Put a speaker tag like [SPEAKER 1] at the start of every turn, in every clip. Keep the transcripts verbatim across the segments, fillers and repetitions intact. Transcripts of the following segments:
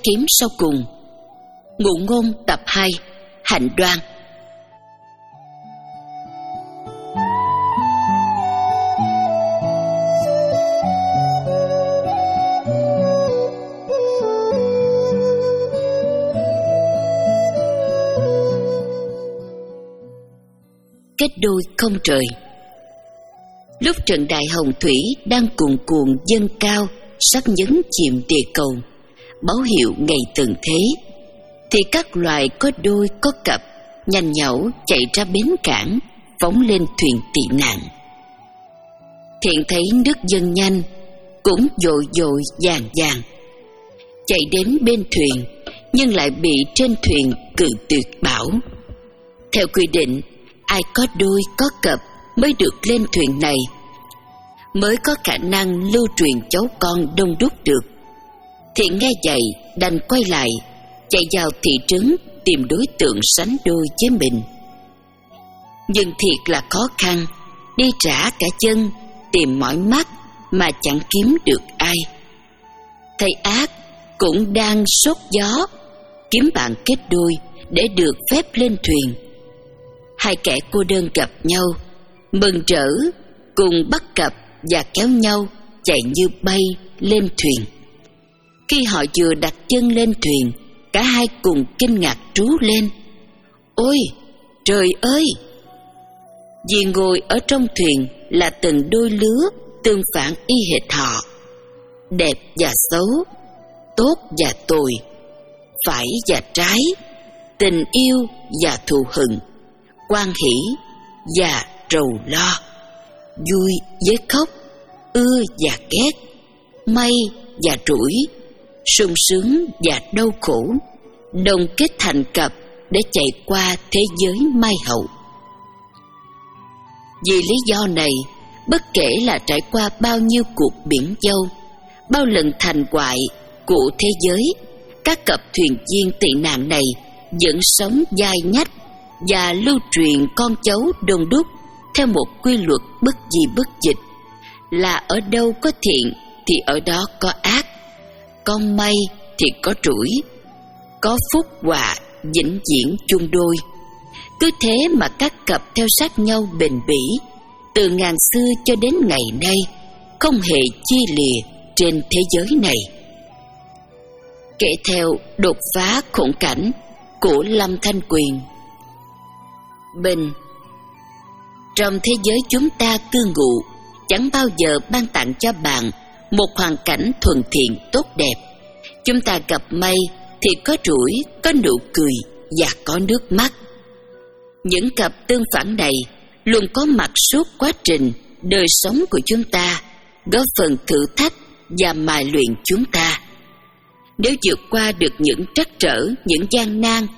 [SPEAKER 1] kiếm sau cùng. Ngụ ngôn tập hai, Hạnh đoan. Kết đôi không trời. Lúc trận đại hồng thủy đang cuồn cuộn dâng cao, sắp nhấn chìm địa cầu, báo hiệu ngày tận thế, thì các loài có đôi có cặp nhanh nhảu chạy ra bến cảng, phóng lên thuyền tị nạn. Thiện thấy nước dâng nhanh, cũng dội dội vàng vàng, chạy đến bên thuyền, nhưng lại bị trên thuyền cự tuyệt bảo. Theo quy định, ai có đôi có cặp mới được lên thuyền này, mới có khả năng lưu truyền cháu con đông đúc được. Thiện nghe vậy đành quay lại, chạy vào thị trấn tìm đối tượng sánh đôi với mình. Nhưng thiệt là khó khăn, đi trả cả chân, tìm mỏi mắt mà chẳng kiếm được ai. Thầy ác cũng đang sốt gió, kiếm bạn kết đôi để được phép lên thuyền. Hai kẻ cô đơn gặp nhau, mừng rỡ, cùng bắt cặp và kéo nhau chạy như bay lên thuyền. Khi họ vừa đặt chân lên thuyền, cả hai cùng kinh ngạc trú lên: "Ôi, trời ơi!" Vì ngồi ở trong thuyền là từng đôi lứa tương phản y hệt họ, đẹp và xấu, tốt và tồi, phải và trái, tình yêu và thù hận, hoan hỷ và rầu lo, vui với khóc, ưa và ghét, may và rủi, sung sướng và đau khổ, đồng kết thành cặp để chạy qua thế giới mai hậu. Vì lý do này, bất kể là trải qua bao nhiêu cuộc biển dâu, bao lần thành hoại của thế giới, các cặp thuyền viên tị nạn này vẫn sống dai nhách và lưu truyền con cháu đông đúc theo một quy luật bất di bất dịch, là ở đâu có thiện thì ở đó có ác, có may thì có rủi, có phúc họa vĩnh viễn chung đôi. Cứ thế mà các cặp theo sát nhau bền bỉ từ ngàn xưa cho đến ngày nay, không hề chia lìa trên thế giới này. Kể theo đột phá khủng cảnh của Lâm Thanh Quyền. Bình: trong thế giới chúng ta cư ngụ, chẳng bao giờ ban tặng cho bạn một hoàn cảnh thuần thiện tốt đẹp. Chúng ta gặp may thì có rủi, có nụ cười và có nước mắt. Những cặp tương phản này luôn có mặt suốt quá trình đời sống của chúng ta, góp phần thử thách và mài luyện chúng ta. Nếu vượt qua được những trắc trở, những gian nan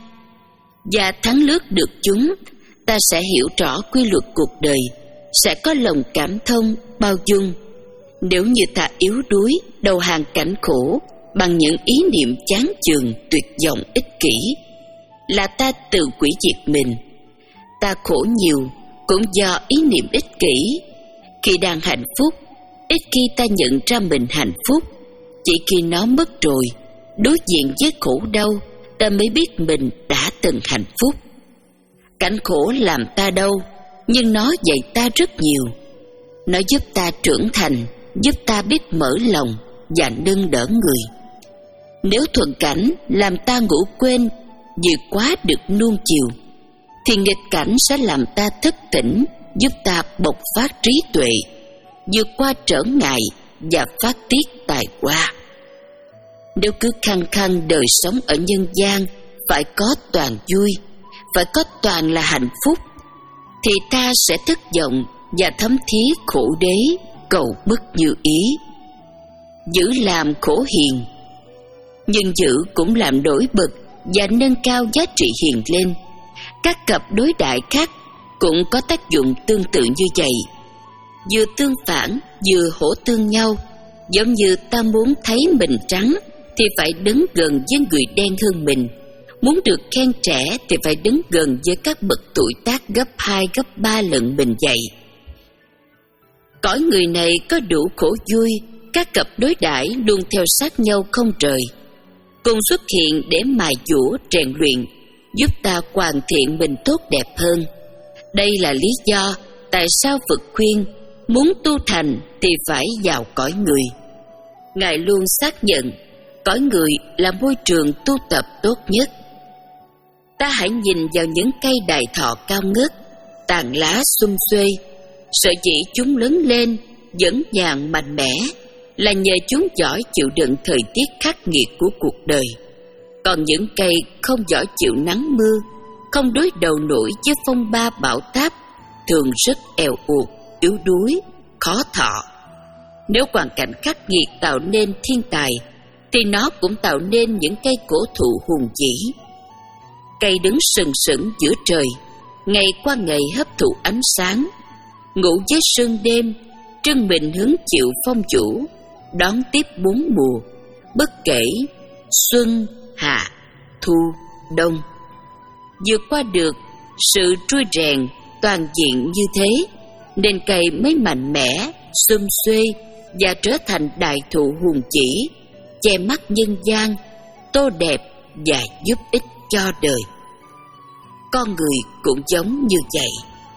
[SPEAKER 1] và thắng lướt được chúng, ta sẽ hiểu rõ quy luật cuộc đời, sẽ có lòng cảm thông, bao dung. Nếu như ta yếu đuối, đầu hàng cảnh khổ bằng những ý niệm chán chường, tuyệt vọng, ích kỷ, là ta tự hủy diệt mình. Ta khổ nhiều cũng do ý niệm ích kỷ. Khi đang hạnh phúc, ít khi ta nhận ra mình hạnh phúc. Chỉ khi nó mất rồi, đối diện với khổ đau, ta mới biết mình đã từng hạnh phúc. Cảnh khổ làm ta đau, nhưng nó dạy ta rất nhiều. Nó giúp ta trưởng thành, giúp ta biết mở lòng và nâng đỡ người. Nếu thuận cảnh làm ta ngủ quên, vượt quá được nuông chiều, thì nghịch cảnh sẽ làm ta thức tỉnh, giúp ta bộc phát trí tuệ, vượt qua trở ngại và phát tiết tài hoa. Nếu cứ khăng khăng đời sống ở nhân gian phải có toàn vui, phải có toàn là hạnh phúc, thì ta sẽ thất vọng và thấm thía khổ đế, cầu bất như ý. Giữ làm khổ hiền, nhưng giữ cũng làm nổi bật và nâng cao giá trị hiền lên. Các cặp đối đại khác cũng có tác dụng tương tự như vậy, vừa tương phản vừa hỗ tương nhau. Giống như ta muốn thấy mình trắng thì phải đứng gần với người đen hơn mình, muốn được khen trẻ thì phải đứng gần với các bậc tuổi tác gấp hai gấp ba lần mình vậy. Cõi người này có đủ khổ vui, các cặp đối đãi luôn theo sát nhau không rời. cùng xuất hiện để mài dũa rèn luyện, giúp ta hoàn thiện mình tốt đẹp hơn. Đây là lý do tại sao Phật khuyên muốn tu thành thì phải vào cõi người. Ngài luôn xác nhận cõi người là môi trường tu tập tốt nhất. Ta hãy nhìn vào những cây đại thọ cao ngất, tàn lá xum xuê. Sở dĩ chúng lớn lên vững vàng mạnh mẽ là nhờ chúng giỏi chịu đựng thời tiết khắc nghiệt của cuộc đời. Còn những cây không giỏi chịu nắng mưa, không đối đầu nổi với phong ba bão táp, thường rất èo uột, yếu đuối, khó thọ. Nếu hoàn cảnh khắc nghiệt tạo nên thiên tài, thì nó cũng tạo nên những cây cổ thụ hùng vĩ. Cây đứng sừng sững giữa trời, ngày qua ngày hấp thụ ánh sáng, ngủ với sương đêm, trưng mình hứng chịu phong vũ, đón tiếp bốn mùa, bất kể xuân, hạ, thu, đông. Vượt qua được sự trui rèn toàn diện như thế, nên cây mới mạnh mẽ, xum xuê và trở thành đại thụ hùng chỉ, che mắt nhân gian, tô đẹp và giúp ích cho đời. Con người cũng giống như vậy.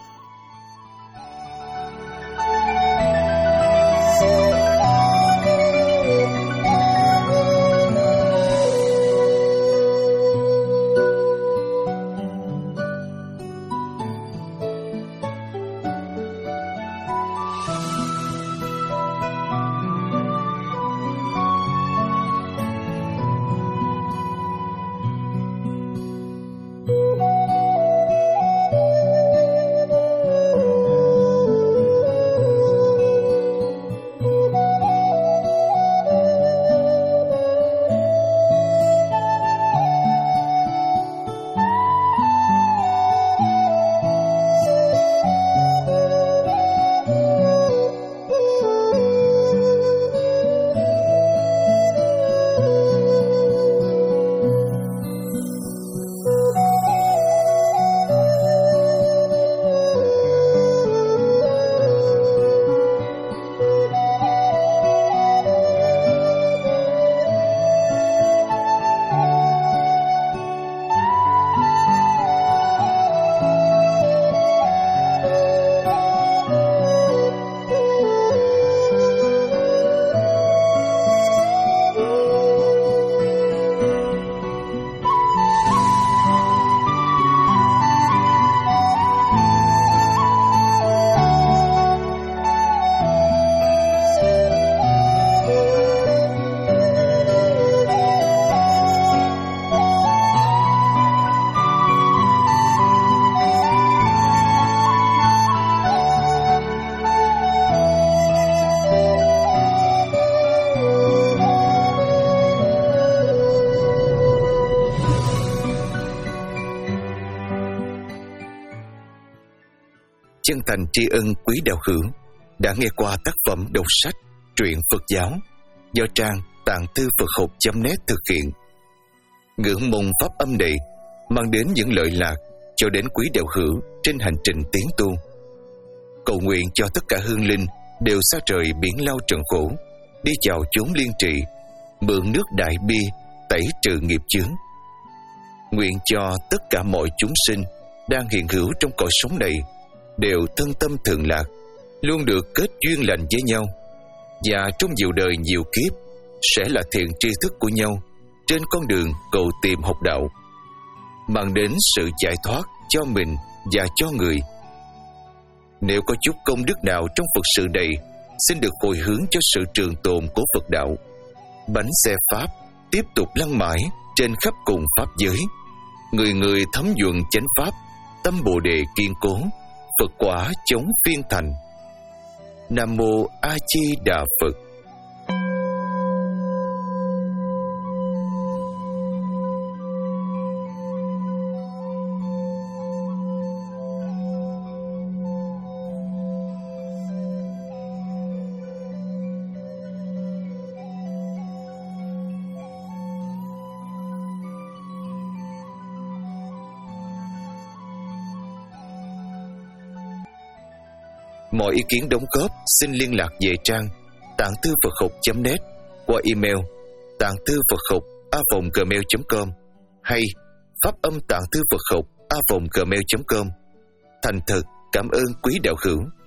[SPEAKER 2] Chân thành tri ân quý đạo hữu đã nghe qua tác phẩm đọc sách truyện Phật giáo do trang tạng thư Phật học chấm net thực hiện. Ngưỡng mong pháp âm này mang đến những lợi lạc cho đến quý đạo hữu trên hành trình tiến tu. Cầu nguyện cho tất cả hương linh đều xa trời biển lao trần khổ, đi vào chốn liên trị, mượn nước đại bi tẩy trừ nghiệp chướng. Nguyện cho tất cả mọi chúng sinh đang hiện hữu trong cõi sống này đều thân tâm thường lạc, luôn được kết duyên lành với nhau, và trong nhiều đời nhiều kiếp sẽ là thiện tri thức của nhau trên con đường cầu tìm học đạo, mang đến sự giải thoát cho mình và cho người. Nếu có chút công đức nào trong Phật sự này, xin được hồi hướng cho sự trường tồn của Phật đạo. Bánh xe Pháp tiếp tục lăn mãi trên khắp cùng Pháp giới, người người thấm nhuần chánh Pháp, tâm Bồ Đề kiên cố, Phật quả chống phiên thành. Nam Mô A Di Đà Phật. Mọi ý kiến đóng góp xin liên lạc về trang tạng thư Phật học chấm net qua email tạng thư Phật học a vòng gmail chấm com hay pháp âm tạng thư Phật học a vòng gmail chấm com. Thành thật cảm ơn quý đạo hữu.